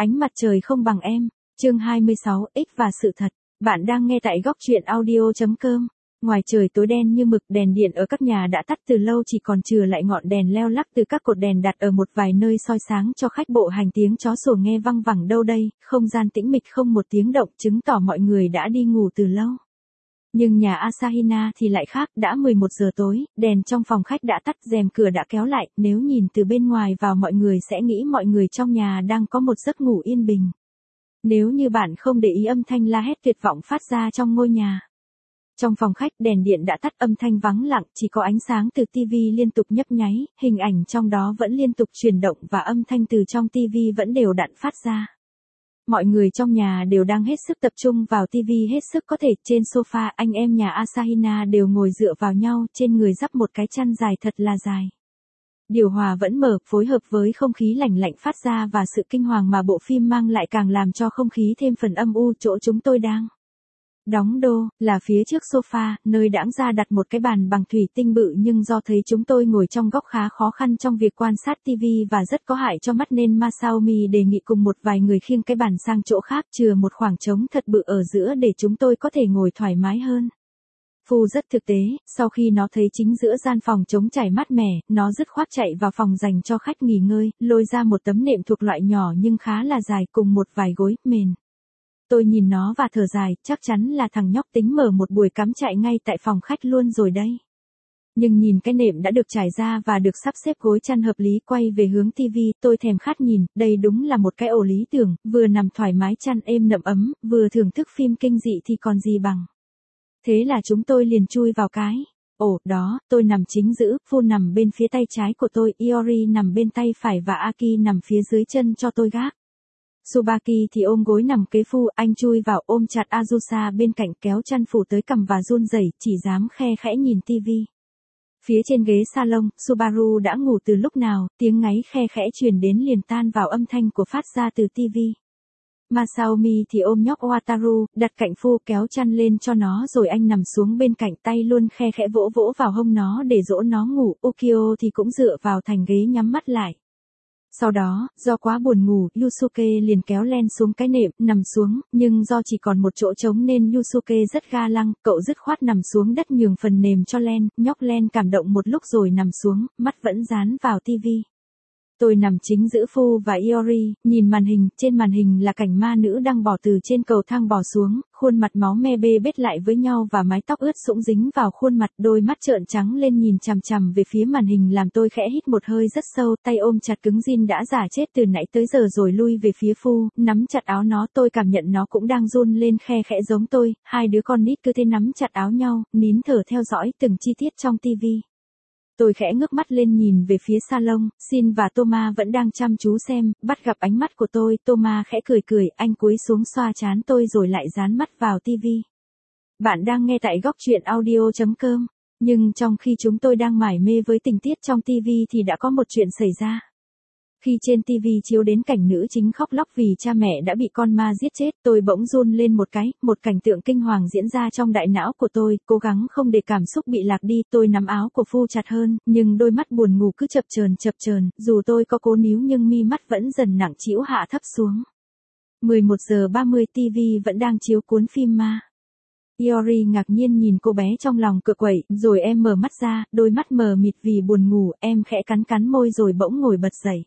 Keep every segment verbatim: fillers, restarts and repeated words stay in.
Ánh mặt trời không bằng em. Chương hai mươi sáu, X và sự thật. Bạn đang nghe tại góc truyện audio chấm com. Ngoài trời tối đen như mực, đèn điện ở các nhà đã tắt từ lâu, chỉ còn chừa lại ngọn đèn leo lắc từ các cột đèn đặt ở một vài nơi soi sáng cho khách bộ hành. Tiếng chó sủa nghe văng vẳng đâu đây, không gian tĩnh mịch không một tiếng động, chứng tỏ mọi người đã đi ngủ từ lâu. Nhưng nhà Asahina thì lại khác, đã mười một giờ tối, đèn trong phòng khách đã tắt, rèm cửa đã kéo lại, nếu nhìn từ bên ngoài vào mọi người sẽ nghĩ mọi người trong nhà đang có một giấc ngủ yên bình. Nếu như bạn không để ý âm thanh la hét tuyệt vọng phát ra trong ngôi nhà. Trong phòng khách đèn điện đã tắt, âm thanh vắng lặng, chỉ có ánh sáng từ tivi liên tục nhấp nháy, hình ảnh trong đó vẫn liên tục chuyển động và âm thanh từ trong tivi vẫn đều đặn phát ra. Mọi người trong nhà đều đang hết sức tập trung vào tivi hết sức có thể. Trên sofa, anh em nhà Asahina đều ngồi dựa vào nhau, trên người dắp một cái chăn dài thật là dài. Điều hòa vẫn mở, phối hợp với không khí lạnh lạnh phát ra và sự kinh hoàng mà bộ phim mang lại càng làm cho không khí thêm phần âm u. Chỗ chúng tôi đang đóng đô, là phía trước sofa, nơi đãng ra đặt một cái bàn bằng thủy tinh bự, nhưng do thấy chúng tôi ngồi trong góc khá khó khăn trong việc quan sát tivi và rất có hại cho mắt nên Masaomi đề nghị cùng một vài người khiêng cái bàn sang chỗ khác, chừa một khoảng trống thật bự ở giữa để chúng tôi có thể ngồi thoải mái hơn. Phu rất thực tế, sau khi nó thấy chính giữa gian phòng trống trải mát mẻ, nó dứt khoát chạy vào phòng dành cho khách nghỉ ngơi, lôi ra một tấm nệm thuộc loại nhỏ nhưng khá là dài cùng một vài gối mền. Tôi nhìn nó và thở dài, chắc chắn là thằng nhóc tính mở một buổi cắm trại ngay tại phòng khách luôn rồi đây. Nhưng nhìn cái nệm đã được trải ra và được sắp xếp gối chăn hợp lý, quay về hướng tivi, tôi thèm khát nhìn, đây đúng là một cái ổ lý tưởng, vừa nằm thoải mái chăn êm nậm ấm, vừa thưởng thức phim kinh dị thì còn gì bằng. Thế là chúng tôi liền chui vào cái ổ đó. Tôi nằm chính giữa, Phu nằm bên phía tay trái của tôi, Iori nằm bên tay phải và Aki nằm phía dưới chân cho tôi gác. Tsubaki thì ôm gối nằm kế Phu, anh chui vào ôm chặt Azusa bên cạnh, kéo chăn phủ tới cằm và run rẩy, chỉ dám khe khẽ nhìn tivi. Phía trên ghế salon, Subaru đã ngủ từ lúc nào, tiếng ngáy khe khẽ truyền đến liền tan vào âm thanh của phát ra từ tivi. Masaomi thì ôm nhóc Wataru, đặt cạnh Phu, kéo chăn lên cho nó rồi anh nằm xuống bên cạnh, tay luôn khe khẽ vỗ vỗ vào hông nó để dỗ nó ngủ. Ukyo thì cũng dựa vào thành ghế nhắm mắt lại. Sau đó, do quá buồn ngủ, Yusuke liền kéo Len xuống cái nệm, nằm xuống, nhưng do chỉ còn một chỗ trống nên Yusuke rất ga lăng, cậu dứt khoát nằm xuống đất nhường phần nệm cho Len, nhóc Len cảm động một lúc rồi nằm xuống, mắt vẫn dán vào tivi. Tôi nằm chính giữa Phu và Iori, nhìn màn hình, trên màn hình là cảnh ma nữ đang bò từ trên cầu thang bò xuống, khuôn mặt máu me bê bết lại với nhau và mái tóc ướt sũng dính vào khuôn mặt, đôi mắt trợn trắng lên nhìn chằm chằm về phía màn hình làm tôi khẽ hít một hơi rất sâu, tay ôm chặt cứng Jin đã giả chết từ nãy tới giờ rồi lui về phía Phu, nắm chặt áo nó. Tôi cảm nhận nó cũng đang run lên khe khẽ giống tôi, hai đứa con nít cứ thế nắm chặt áo nhau, nín thở theo dõi từng chi tiết trong tivi. Tôi khẽ ngước mắt lên nhìn về phía salon, Shin và Toma vẫn đang chăm chú xem, bắt gặp ánh mắt của tôi, Toma khẽ cười cười, anh cúi xuống xoa trán tôi rồi lại dán mắt vào tivi. Bạn đang nghe tại góc truyện audio chấm com, nhưng trong khi chúng tôi đang mải mê với tình tiết trong tivi thì đã có một chuyện xảy ra. Khi trên tivi chiếu đến cảnh nữ chính khóc lóc vì cha mẹ đã bị con ma giết chết, tôi bỗng run lên một cái, một cảnh tượng kinh hoàng diễn ra trong đại não của tôi, cố gắng không để cảm xúc bị lạc đi, tôi nắm áo của Phu chặt hơn, nhưng đôi mắt buồn ngủ cứ chập chờn chập chờn, dù tôi có cố níu nhưng mi mắt vẫn dần nặng trĩu hạ thấp xuống. mười một giờ ba mươi tivi vẫn đang chiếu cuốn phim ma. Iori ngạc nhiên nhìn cô bé trong lòng cựa quậy, rồi em mở mắt ra, đôi mắt mờ mịt vì buồn ngủ, em khẽ cắn cắn môi rồi bỗng ngồi bật dậy.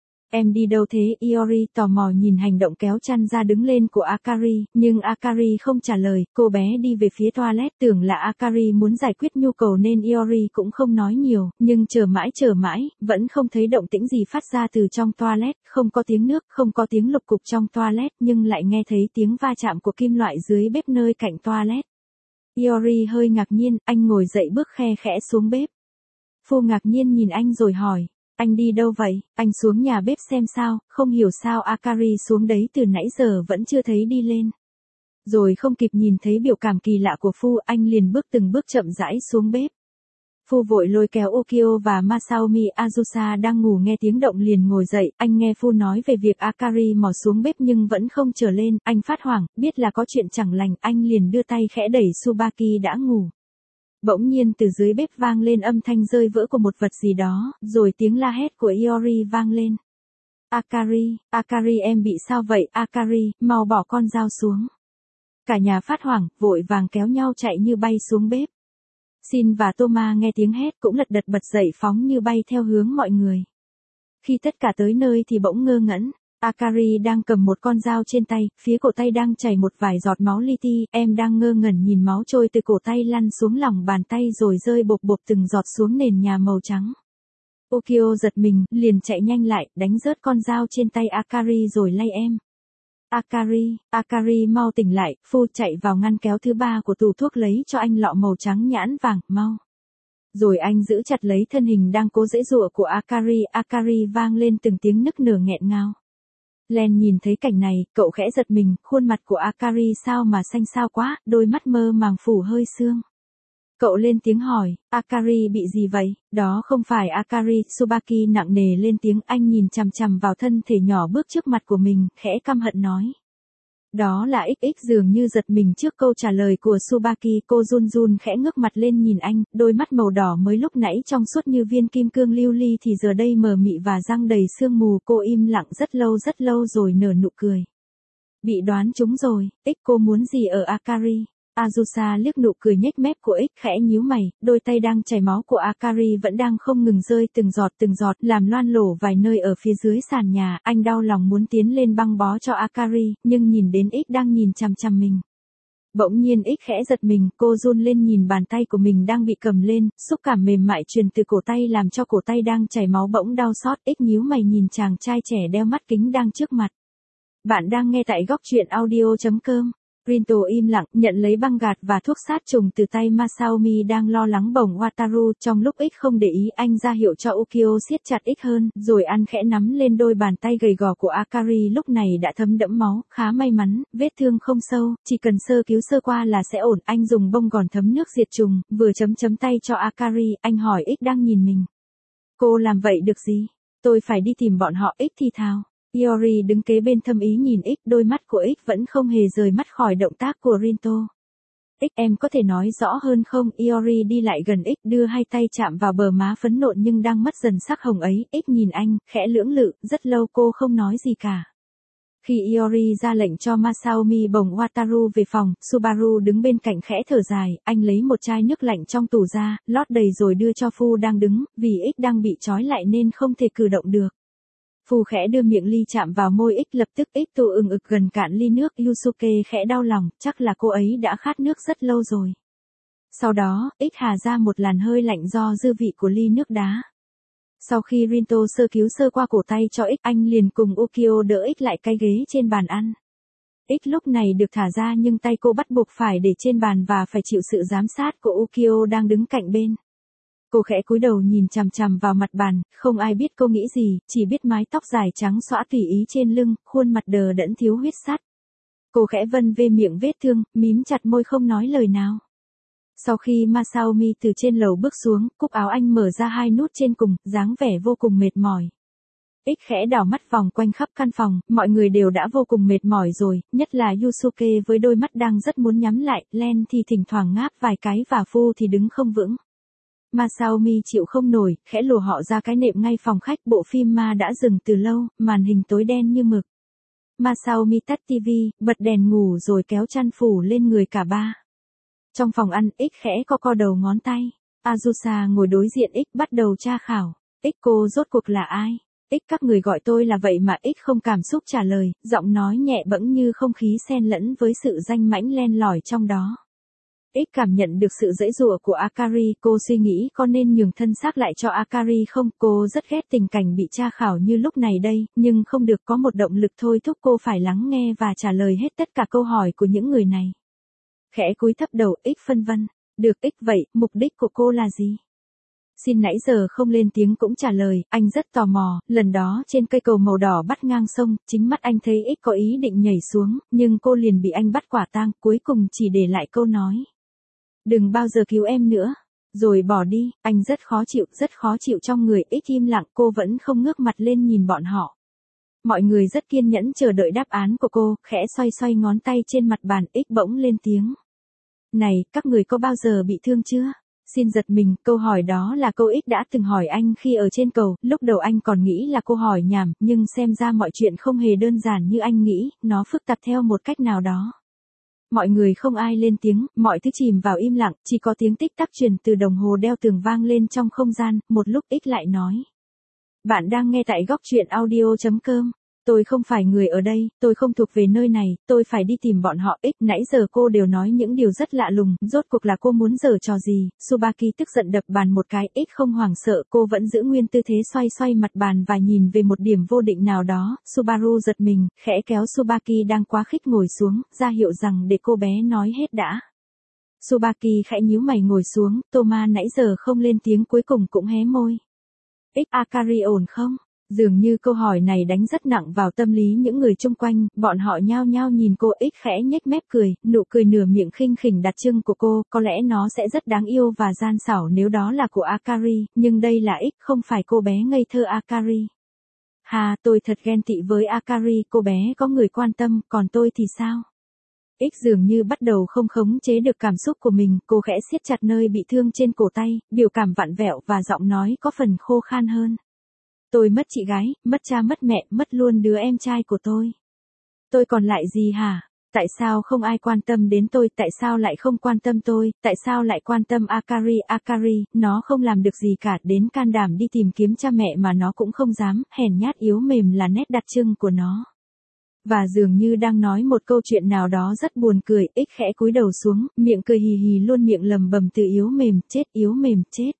Em đi đâu thế? Iori tò mò nhìn hành động kéo chăn ra đứng lên của Akari, nhưng Akari không trả lời, cô bé đi về phía toilet, tưởng là Akari muốn giải quyết nhu cầu nên Iori cũng không nói nhiều, nhưng chờ mãi chờ mãi, vẫn không thấy động tĩnh gì phát ra từ trong toilet, không có tiếng nước, không có tiếng lục cục trong toilet, nhưng lại nghe thấy tiếng va chạm của kim loại dưới bếp nơi cạnh toilet. Iori hơi ngạc nhiên, anh ngồi dậy bước khe khẽ xuống bếp. Phu ngạc nhiên nhìn anh rồi hỏi. Anh đi đâu vậy? Anh xuống nhà bếp xem sao, không hiểu sao Akari xuống đấy từ nãy giờ vẫn chưa thấy đi lên. Rồi không kịp nhìn thấy biểu cảm kỳ lạ của Phu, anh liền bước từng bước chậm rãi xuống bếp. Phu vội lôi kéo Ukyo và Masaomi. Azusa đang ngủ nghe tiếng động liền ngồi dậy, anh nghe Phu nói về việc Akari mò xuống bếp nhưng vẫn không trở lên, anh phát hoảng, biết là có chuyện chẳng lành, anh liền đưa tay khẽ đẩy Tsubaki đã ngủ. Bỗng nhiên từ dưới bếp vang lên âm thanh rơi vỡ của một vật gì đó, rồi tiếng la hét của Iori vang lên. Akari, Akari em bị sao vậy? Akari, mau bỏ con dao xuống. Cả nhà phát hoảng, vội vàng kéo nhau chạy như bay xuống bếp. Shin và Thomas nghe tiếng hét cũng lật đật bật dậy phóng như bay theo hướng mọi người. Khi tất cả tới nơi thì bỗng ngơ ngẩn. Akari đang cầm một con dao trên tay, phía cổ tay đang chảy một vài giọt máu li ti, em đang ngơ ngẩn nhìn máu trôi từ cổ tay lăn xuống lòng bàn tay rồi rơi bộp bộp từng giọt xuống nền nhà màu trắng. Ukyo giật mình, liền chạy nhanh lại, đánh rớt con dao trên tay Akari rồi lay em. Akari, Akari mau tỉnh lại, phu chạy vào ngăn kéo thứ ba của tủ thuốc lấy cho anh lọ màu trắng nhãn vàng, mau. Rồi anh giữ chặt lấy thân hình đang cố giãy giụa của Akari, Akari vang lên từng tiếng nức nở nghẹn ngào. Len nhìn thấy cảnh này, cậu khẽ giật mình, khuôn mặt của Akari sao mà xanh xao quá, đôi mắt mơ màng phủ hơi sương. Cậu lên tiếng hỏi, Akari bị gì vậy? Đó không phải Akari, Tsubaki nặng nề lên tiếng, anh nhìn chằm chằm vào thân thể nhỏ bước trước mặt của mình, khẽ căm hận nói. Đó là ích ích dường như giật mình trước câu trả lời của Tsubaki, cô run run khẽ ngước mặt lên nhìn anh, đôi mắt màu đỏ mới lúc nãy trong suốt như viên kim cương lưu ly thì giờ đây mờ mị và răng đầy sương mù, cô im lặng rất lâu rất lâu rồi nở nụ cười. Bị đoán trúng rồi, ích cô muốn gì ở Akari? Azusa liếc nụ cười nhếch mép của ích khẽ nhíu mày, đôi tay đang chảy máu của Akari vẫn đang không ngừng rơi từng giọt từng giọt làm loang lổ vài nơi ở phía dưới sàn nhà, anh đau lòng muốn tiến lên băng bó cho Akari, nhưng nhìn đến ích đang nhìn chằm chằm mình. Bỗng nhiên ích khẽ giật mình, cô run lên nhìn bàn tay của mình đang bị cầm lên, xúc cảm mềm mại truyền từ cổ tay làm cho cổ tay đang chảy máu bỗng đau xót, ích nhíu mày nhìn chàng trai trẻ đeo mắt kính đang trước mặt. Bạn đang nghe tại góc truyện audio chấm com. Rinto im lặng, nhận lấy băng gạt và thuốc sát trùng từ tay Masaomi đang lo lắng bổng Wataru, trong lúc ích không để ý anh ra hiệu cho Ukyo siết chặt ích hơn, rồi ăn khẽ nắm lên đôi bàn tay gầy gò của Akari lúc này đã thấm đẫm máu, khá may mắn, vết thương không sâu, chỉ cần sơ cứu sơ qua là sẽ ổn, anh dùng bông gòn thấm nước diệt trùng, vừa chấm chấm tay cho Akari, anh hỏi ích đang nhìn mình. Cô làm vậy được gì? Tôi phải đi tìm bọn họ, ích thì thào. Iori đứng kế bên thâm ý nhìn ích, đôi mắt của ích vẫn không hề rời mắt khỏi động tác của Rinto. Ích em có thể nói rõ hơn không? Iori đi lại gần ích đưa hai tay chạm vào bờ má phấn nộn nhưng đang mất dần sắc hồng ấy, ích nhìn anh, khẽ lưỡng lự, rất lâu cô không nói gì cả. Khi Iori ra lệnh cho Masaomi bồng Wataru về phòng, Subaru đứng bên cạnh khẽ thở dài, anh lấy một chai nước lạnh trong tủ ra, lót đầy rồi đưa cho Phu đang đứng, vì ích đang bị trói lại nên không thể cử động được. Phu khẽ đưa miệng ly chạm vào môi ích, lập tức ích tụ ừng ực gần cạn ly nước, Yusuke khẽ đau lòng, chắc là cô ấy đã khát nước rất lâu rồi. Sau đó, ích hà ra một làn hơi lạnh do dư vị của ly nước đá. Sau khi Rinto sơ cứu sơ qua cổ tay cho ích, anh liền cùng Ukyo đỡ ích lại cái ghế trên bàn ăn. Ích lúc này được thả ra nhưng tay cô bắt buộc phải để trên bàn và phải chịu sự giám sát của Ukyo đang đứng cạnh bên. Cô khẽ cúi đầu nhìn chằm chằm vào mặt bàn, không ai biết cô nghĩ gì, chỉ biết mái tóc dài trắng xõa tùy ý trên lưng, khuôn mặt đờ đẫn thiếu huyết sắt. Cô khẽ vân về miệng vết thương, mím chặt môi không nói lời nào. Sau khi Masaomi từ trên lầu bước xuống, cúc áo anh mở ra hai nút trên cùng, dáng vẻ vô cùng mệt mỏi. Ích khẽ đảo mắt vòng quanh khắp căn phòng, mọi người đều đã vô cùng mệt mỏi rồi, nhất là Yusuke với đôi mắt đang rất muốn nhắm lại, Len thì thỉnh thoảng ngáp vài cái và Phu thì đứng không vững. Masaomi chịu không nổi, khẽ lùa họ ra cái nệm ngay phòng khách, bộ phim ma đã dừng từ lâu, màn hình tối đen như mực. Masaomi tắt tivi, bật đèn ngủ rồi kéo chăn phủ lên người cả ba. Trong phòng ăn, ích khẽ co co đầu ngón tay. Azusa ngồi đối diện ích bắt đầu tra khảo. Ích cô rốt cuộc là ai? Ích các người gọi tôi là vậy mà ích không cảm xúc trả lời, giọng nói nhẹ bẫng như không khí xen lẫn với sự danh mãnh len lỏi trong đó. Ích cảm nhận được sự giãy giụa của Akari, cô suy nghĩ có nên nhường thân xác lại cho Akari không, cô rất ghét tình cảnh bị tra khảo như lúc này đây, nhưng không được có một động lực thôi thúc cô phải lắng nghe và trả lời hết tất cả câu hỏi của những người này. Khẽ cúi thấp đầu, ích phân vân, được ích vậy, mục đích của cô là gì? Xin nãy giờ không lên tiếng cũng trả lời, anh rất tò mò, lần đó trên cây cầu màu đỏ bắt ngang sông, chính mắt anh thấy ích có ý định nhảy xuống, nhưng cô liền bị anh bắt quả tang, cuối cùng chỉ để lại câu nói. Đừng bao giờ cứu em nữa, rồi bỏ đi, anh rất khó chịu, rất khó chịu trong người, ích im lặng, cô vẫn không ngước mặt lên nhìn bọn họ. Mọi người rất kiên nhẫn chờ đợi đáp án của cô, khẽ xoay xoay ngón tay trên mặt bàn, ích bỗng lên tiếng. Này, các người có bao giờ bị thương chưa? Xin giật mình, câu hỏi đó là câu X đã từng hỏi anh khi ở trên cầu, lúc đầu anh còn nghĩ là câu hỏi nhảm, nhưng xem ra mọi chuyện không hề đơn giản như anh nghĩ, nó phức tạp theo một cách nào đó. Mọi người không ai lên tiếng, mọi thứ chìm vào im lặng, chỉ có tiếng tích tắc truyền từ đồng hồ đeo tường vang lên trong không gian, một lúc X lại nói. Bạn đang nghe tại góc truyện audio chấm com. Tôi không phải người ở đây, tôi không thuộc về nơi này, tôi phải đi tìm bọn họ. X nãy giờ cô đều nói những điều rất lạ lùng, rốt cuộc là cô muốn giở trò gì? Tsubaki tức giận đập bàn một cái, X không hoảng sợ, cô vẫn giữ nguyên tư thế xoay xoay mặt bàn và nhìn về một điểm vô định nào đó. Subaru giật mình, khẽ kéo Tsubaki đang quá khích ngồi xuống, ra hiệu rằng để cô bé nói hết đã. Tsubaki khẽ nhíu mày ngồi xuống, Toma nãy giờ không lên tiếng cuối cùng cũng hé môi. X Akari ổn không? Dường như câu hỏi này đánh rất nặng vào tâm lý những người chung quanh, bọn họ nhao nhao nhìn cô. X khẽ nhếch mép cười, nụ cười nửa miệng khinh khỉnh đặc trưng của cô, có lẽ nó sẽ rất đáng yêu và gian xảo nếu đó là của Akari, nhưng đây là X, không phải cô bé ngây thơ Akari. Hà, tôi thật ghen tị với Akari, cô bé có người quan tâm, còn tôi thì sao? X dường như bắt đầu không khống chế được cảm xúc của mình, cô khẽ siết chặt nơi bị thương trên cổ tay, biểu cảm vặn vẹo và giọng nói có phần khô khan hơn. Tôi mất chị gái, mất cha mất mẹ, mất luôn đứa em trai của tôi. Tôi còn lại gì hả? Tại sao không ai quan tâm đến tôi, tại sao lại không quan tâm tôi, tại sao lại quan tâm Akari? Akari, nó không làm được gì cả, đến can đảm đi tìm kiếm cha mẹ mà nó cũng không dám, hèn nhát yếu mềm là nét đặc trưng của nó. Và dường như đang nói một câu chuyện nào đó rất buồn cười, X khẽ cúi đầu xuống, miệng cười hì hì luôn miệng lầm bầm từ yếu mềm, chết, yếu mềm, chết.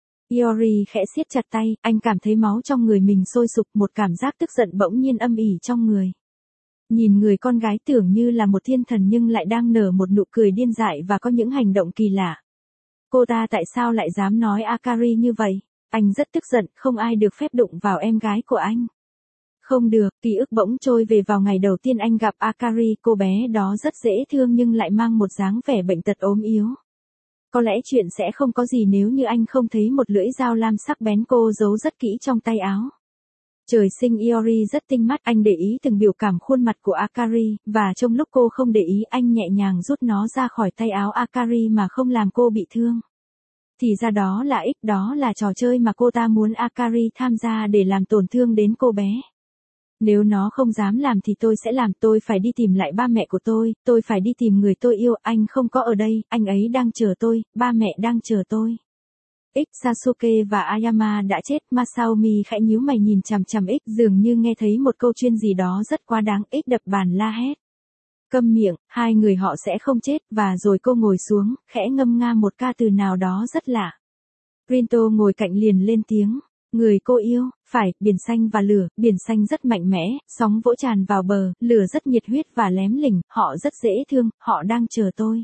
Iori khẽ siết chặt tay, anh cảm thấy máu trong người mình sôi sục, một cảm giác tức giận bỗng nhiên âm ỉ trong người. Nhìn người con gái tưởng như là một thiên thần nhưng lại đang nở một nụ cười điên dại và có những hành động kỳ lạ. Cô ta tại sao lại dám nói Akari như vậy? Anh rất tức giận, không ai được phép đụng vào em gái của anh. Không được, ký ức bỗng trôi về vào ngày đầu tiên anh gặp Akari, cô bé đó rất dễ thương nhưng lại mang một dáng vẻ bệnh tật ốm yếu. Có lẽ chuyện sẽ không có gì nếu như anh không thấy một lưỡi dao lam sắc bén cô giấu rất kỹ trong tay áo. Trời sinh Iori rất tinh mắt, anh để ý từng biểu cảm khuôn mặt của Akari, và trong lúc cô không để ý anh nhẹ nhàng rút nó ra khỏi tay áo Akari mà không làm cô bị thương. Thì ra đó là X, đó là trò chơi mà cô ta muốn Akari tham gia để làm tổn thương đến cô bé. Nếu nó không dám làm thì tôi sẽ làm, tôi phải đi tìm lại ba mẹ của tôi, tôi phải đi tìm người tôi yêu, anh không có ở đây, anh ấy đang chờ tôi, ba mẹ đang chờ tôi. X Sasuke và Ayama đã chết, Masaomi khẽ nhíu mày nhìn chằm chằm X dường như nghe thấy một câu chuyện gì đó rất quá đáng, X đập bàn la hét. Câm miệng, hai người họ sẽ không chết, và rồi cô ngồi xuống, khẽ ngâm nga một ca từ nào đó rất lạ. Rinto ngồi cạnh liền lên tiếng. Người cô yêu, phải, biển xanh và lửa, biển xanh rất mạnh mẽ, sóng vỗ tràn vào bờ, lửa rất nhiệt huyết và lém lỉnh, họ rất dễ thương, họ đang chờ tôi.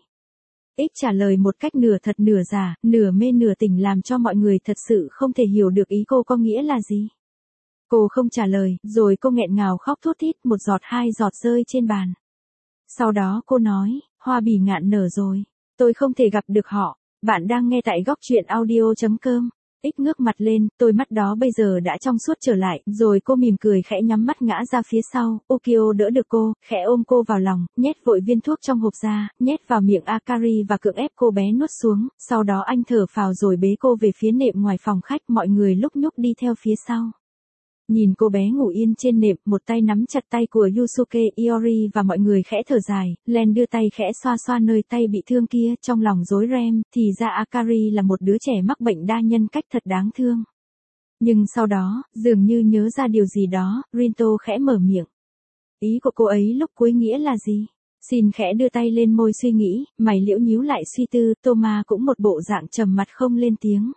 X trả lời một cách nửa thật nửa giả, nửa mê nửa tỉnh làm cho mọi người thật sự không thể hiểu được ý cô có nghĩa là gì. Cô không trả lời, rồi cô nghẹn ngào khóc thút thít, một giọt hai giọt rơi trên bàn. Sau đó cô nói, hoa bỉ ngạn nở rồi, tôi không thể gặp được họ. Bạn đang nghe tại góc truyện audio chấm com. X ngước mặt lên, đôi mắt đó bây giờ đã trong suốt trở lại, rồi cô mỉm cười khẽ nhắm mắt ngã ra phía sau, Ukyo đỡ được cô, khẽ ôm cô vào lòng, nhét vội viên thuốc trong hộp ra, nhét vào miệng Akari và cưỡng ép cô bé nuốt xuống, sau đó anh thở phào rồi bế cô về phía nệm ngoài phòng khách, mọi người lúc nhúc đi theo phía sau. Nhìn cô bé ngủ yên trên nệm, một tay nắm chặt tay của Yusuke, Iori và mọi người khẽ thở dài, Len đưa tay khẽ xoa xoa nơi tay bị thương kia, trong lòng rối ren, thì ra Akari là một đứa trẻ mắc bệnh đa nhân cách thật đáng thương. Nhưng sau đó, dường như nhớ ra điều gì đó, Rinto khẽ mở miệng. Ý của cô ấy lúc cuối nghĩa là gì? Xin khẽ đưa tay lên môi suy nghĩ, mày liễu nhíu lại suy tư, Toma cũng một bộ dạng trầm mặt không lên tiếng.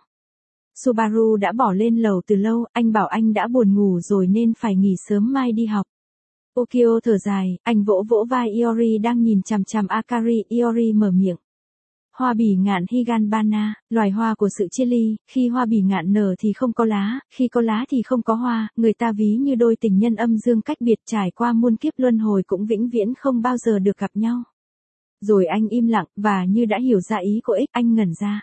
Subaru đã bỏ lên lầu từ lâu, anh bảo anh đã buồn ngủ rồi nên phải nghỉ sớm mai đi học. Ukyo thở dài, anh vỗ vỗ vai Iori đang nhìn chằm chằm Akari, Iori mở miệng. Hoa bỉ ngạn Higanbana, loài hoa của sự chia ly, khi hoa bỉ ngạn nở thì không có lá, khi có lá thì không có hoa, người ta ví như đôi tình nhân âm dương cách biệt trải qua muôn kiếp luân hồi cũng vĩnh viễn không bao giờ được gặp nhau. Rồi anh im lặng, và như đã hiểu ra ý của X, anh ngẩn ra.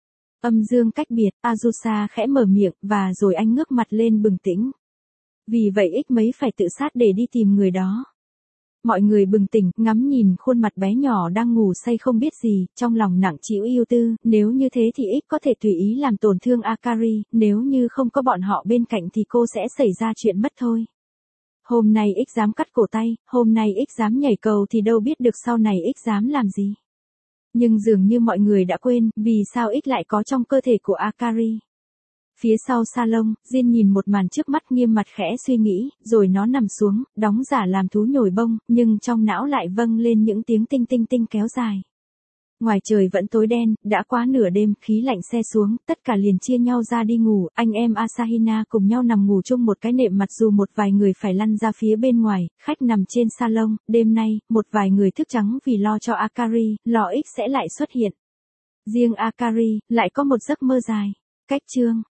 Âm dương cách biệt, Azusa khẽ mở miệng, và rồi anh ngước mặt lên bừng tỉnh. Vì vậy X mấy phải tự sát để đi tìm người đó. mọi người bừng tỉnh, ngắm nhìn khuôn mặt bé nhỏ đang ngủ say không biết gì, trong lòng nặng trĩu ưu tư, nếu như thế thì X có thể tùy ý làm tổn thương Akari, nếu như không có bọn họ bên cạnh thì cô sẽ xảy ra chuyện mất thôi. Hôm nay X dám cắt cổ tay, hôm nay X dám nhảy cầu thì đâu biết được sau này X dám làm gì. Nhưng dường như mọi người đã quên, vì sao X lại có trong cơ thể của Akari. Phía sau salon, Jin nhìn một màn trước mắt nghiêm mặt khẽ suy nghĩ, rồi nó nằm xuống, đóng giả làm thú nhồi bông, nhưng trong não lại vâng lên những tiếng tinh tinh tinh kéo dài. Ngoài trời vẫn tối đen, đã quá nửa đêm, khí lạnh se xuống, tất cả liền chia nhau ra đi ngủ, anh em Asahina cùng nhau nằm ngủ chung một cái nệm mặt dù một vài người phải lăn ra phía bên ngoài, khách nằm trên salon, đêm nay, một vài người thức trắng vì lo cho Akari, lo X sẽ lại xuất hiện. Riêng Akari, lại có một giấc mơ dài. Cách chương